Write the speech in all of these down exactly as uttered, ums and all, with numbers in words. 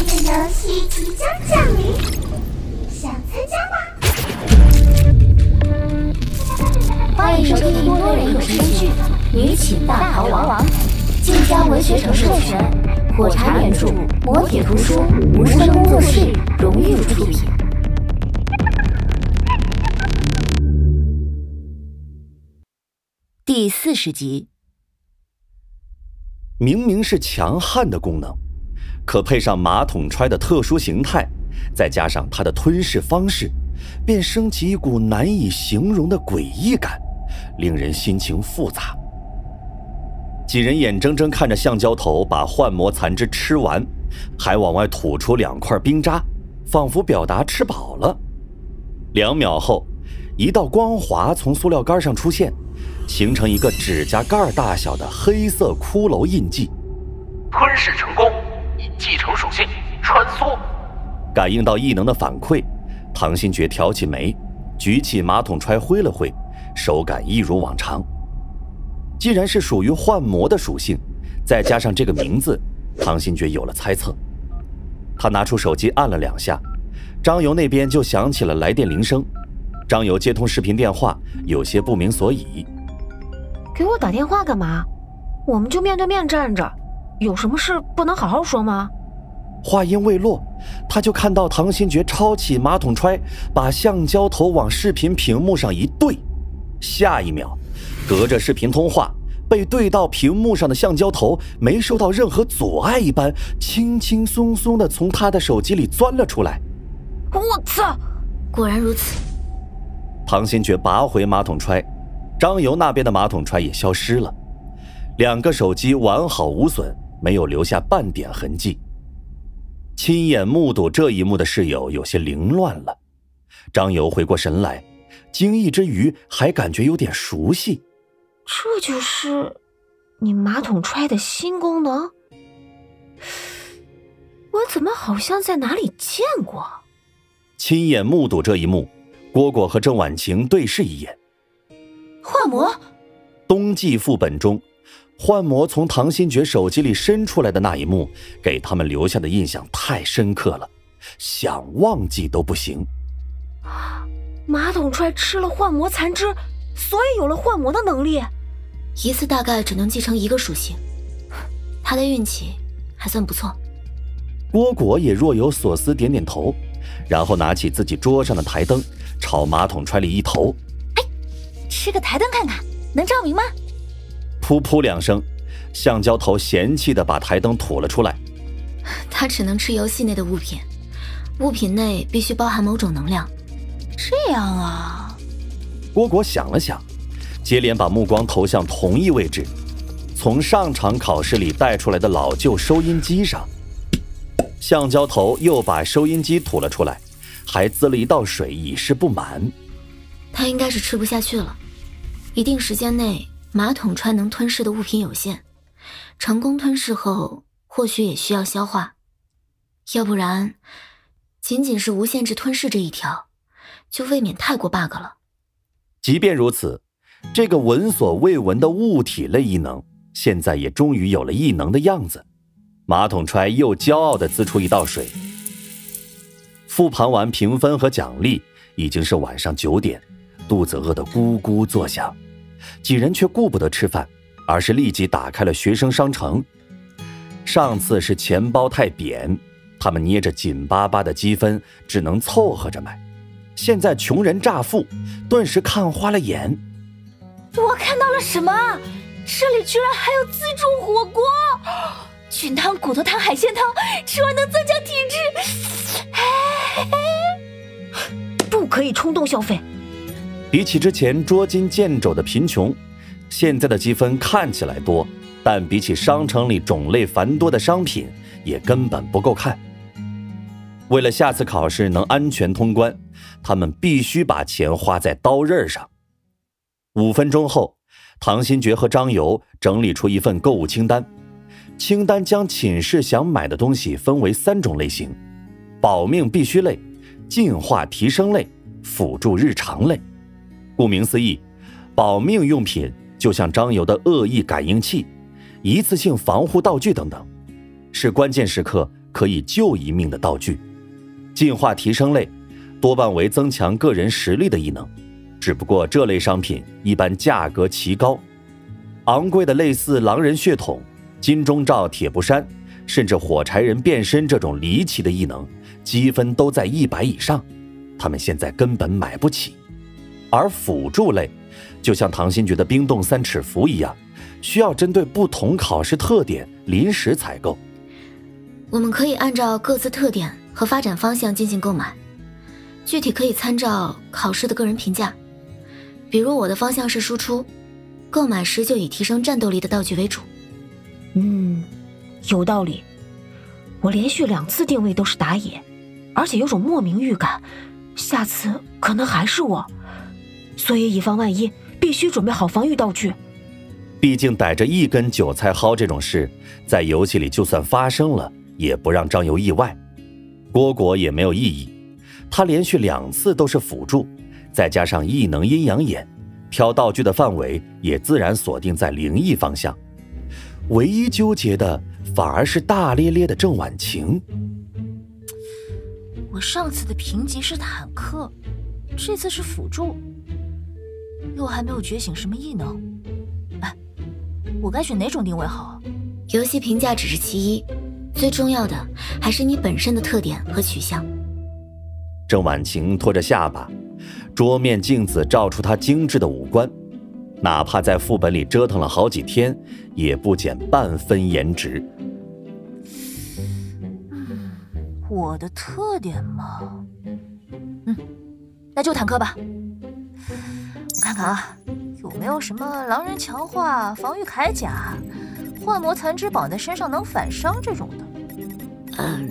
的游戏即将降临，想参加吗？ 欢迎收听多人有声剧《女寝大逃亡》，晋江文学城授权，火柴原著，磨铁图书，无声工作室荣誉出品。第四十集。 明明是强悍的功能，可配上马桶揣的特殊形态，再加上它的吞噬方式，便升起一股难以形容的诡异感，令人心情复杂。几人眼睁睁看着橡胶头把幻魔残肢吃完，还往外吐出两块冰渣，仿佛表达吃饱了。两秒后，一道光华从塑料杆上出现，形成一个指甲盖大小的黑色骷髅印记。 吞噬成功，已继承属性穿梭。 感应到异能的反馈，唐新觉挑起眉，举起马桶揣挥了挥，手感一如往常。既然是属于幻魔的属性，再加上这个名字，唐新觉有了猜测。他拿出手机按了两下，张游那边就响起了来电铃声。张游接通视频电话，有些不明所以。 给我打电话干嘛？我们就面对面站着，有什么事不能好好说吗？ 话音未落，他就看到唐新觉抄起马桶揣，把橡胶头往视频屏幕上一对，下一秒，隔着视频通话，被对到屏幕上的橡胶头没受到任何阻碍一般，轻轻松松地从他的手机里钻了出来。 我操！ 果然如此。 唐新觉拔回马桶揣，张游那边的马桶揣也消失了，两个手机完好无损，没有留下半点痕迹。亲眼目睹这一幕的室友有些凌乱了，张游回过神来，惊异之余还感觉有点熟悉。 这就是你马桶揣的新功能？我怎么好像在哪里见过？ 亲眼目睹这一幕，蝈蝈和郑婉晴对视一眼。 幻魔。 冬季副本中，幻魔从唐新觉手机里伸出来的那一幕，给他们留下的印象太深刻了，想忘记都不行。 马桶揣吃了幻魔残肢，所以有了幻魔的能力。 一次大概只能继承一个属性，他的运气还算不错。 蝈蝈也若有所思点点头，然后拿起自己桌上的台灯，朝马桶揣里一投。 哎，吃个台灯看看，能照明吗？ 噗噗两声，橡胶头嫌弃地把台灯吐了出来。 它只能吃游戏内的物品，物品内必须包含某种能量。这样啊。 蝈蝈想了想，接连把目光投向同一位置，从上场考试里带出来的老旧收音机上。橡胶头又把收音机吐了出来，还滋了一道水以示不满。 它应该是吃不下去了，一定时间内马桶揣能吞噬的物品有限，成功吞噬后或许也需要消化，要不然仅仅是无限制吞噬这一条就未免太过 bug 了。 即便如此，这个闻所未闻的物体类异能现在也终于有了异能的样子。马桶揣又骄傲地滋出一道水。复盘完评分和奖励，已经是晚上九点，肚子饿得咕咕作响。几人却顾不得吃饭，而是立即打开了学生商城。上次是钱包太扁，他们捏着紧巴巴的积分，只能凑合着买。现在穷人乍富，顿时看花了眼。 我看到了什么？这里居然还有自助火锅！菌汤、骨头汤、海鲜汤，吃完能增强体质。不可以冲动消费。 比起之前捉襟见肘的贫穷，现在的积分看起来多，但比起商城里种类繁多的商品，也根本不够看。为了下次考试能安全通关，他们必须把钱花在刀刃上。五分钟后，唐新觉和张游整理出一份购物清单。清单将寝室想买的东西分为三种类型：保命必需类、进化提升类、辅助日常类。顾名思义，保命用品就像张游的恶意感应器、一次性防护道具等等，是关键时刻可以救一命的道具。进化提升类多半为增强个人实力的异能，只不过这类商品一般价格奇高，昂贵的类似狼人血统、金钟罩铁布衫，甚至火柴人变身这种离奇的异能，积分都在一百以上，他们现在根本买不起。而辅助类就像唐新觉的冰冻三尺符一样，需要针对不同考试特点临时采购。 我们可以按照各自特点和发展方向进行购买，具体可以参照考试的个人评价。比如我的方向是输出，购买时就以提升战斗力的道具为主。 嗯，有道理。我连续两次定位都是打野，而且有种莫名预感，下次可能还是我，所以以防万一，必须准备好防御道具。 毕竟逮着一根韭菜薅这种事，在游戏里就算发生了，也不让张游意外。蝈蝈也没有异议，他连续两次都是辅助，再加上异能阴阳眼，挑道具的范围也自然锁定在灵异方向。唯一纠结的反而是大咧咧的郑婉晴。 我上次的评级是坦克，这次是辅助，又还没有觉醒什么异能。哎，我该选哪种定位好啊？ 游戏评价只是其一，最重要的还是你本身的特点和取向。 郑婉晴拖着下巴，桌面镜子照出她精致的五官，哪怕在副本里折腾了好几天，也不减半分颜值。 嗯，我的特点嘛，嗯，那就坦克吧。我看看啊，有没有什么狼人强化、防御铠甲、幻魔残肢绑在身上能反伤这种的。 嗯。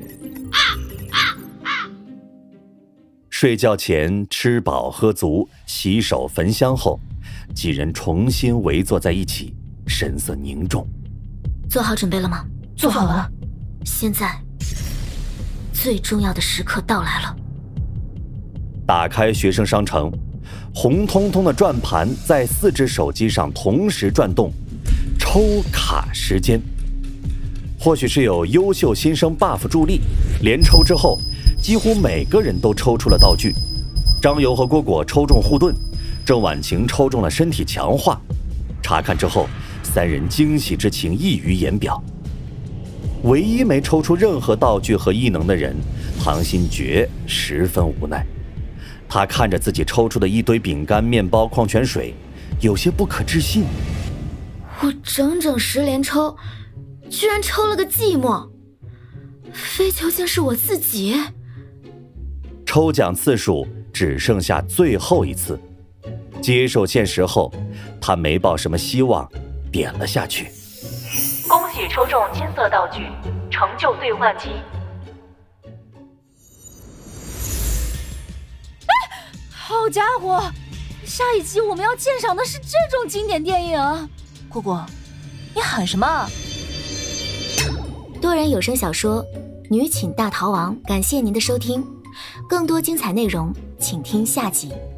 睡觉前吃饱喝足，洗手焚香后，几人重新围坐在一起，神色凝重。 做好准备了吗？ 做好了。 现在最重要的时刻到来了。 打开学生商城，红彤彤的转盘在四只手机上同时转动，抽卡时间。或许是有优秀新生 buff 助力，连抽之后几乎每个人都抽出了道具。张游和蝈蝈抽中护盾，郑婉晴抽中了身体强化。查看之后，三人惊喜之情溢于言表。唯一没抽出任何道具和异能的人，唐新觉十分无奈。他看着自己抽出的一堆饼干、面包、矿泉水，有些不可置信。 我整整十连抽，居然抽了个寂寞，非究竟是我自己？ 抽奖次数只剩下最后一次，接受现实后，他没抱什么希望，点了下去。 恭喜抽中金色道具，成就兑换机。 好家伙，下一集我们要鉴赏的是这种经典电影。蝈蝈，你喊什么？ 多人有声小说《女寝大逃亡》，感谢您的收听，更多精彩内容请听下集。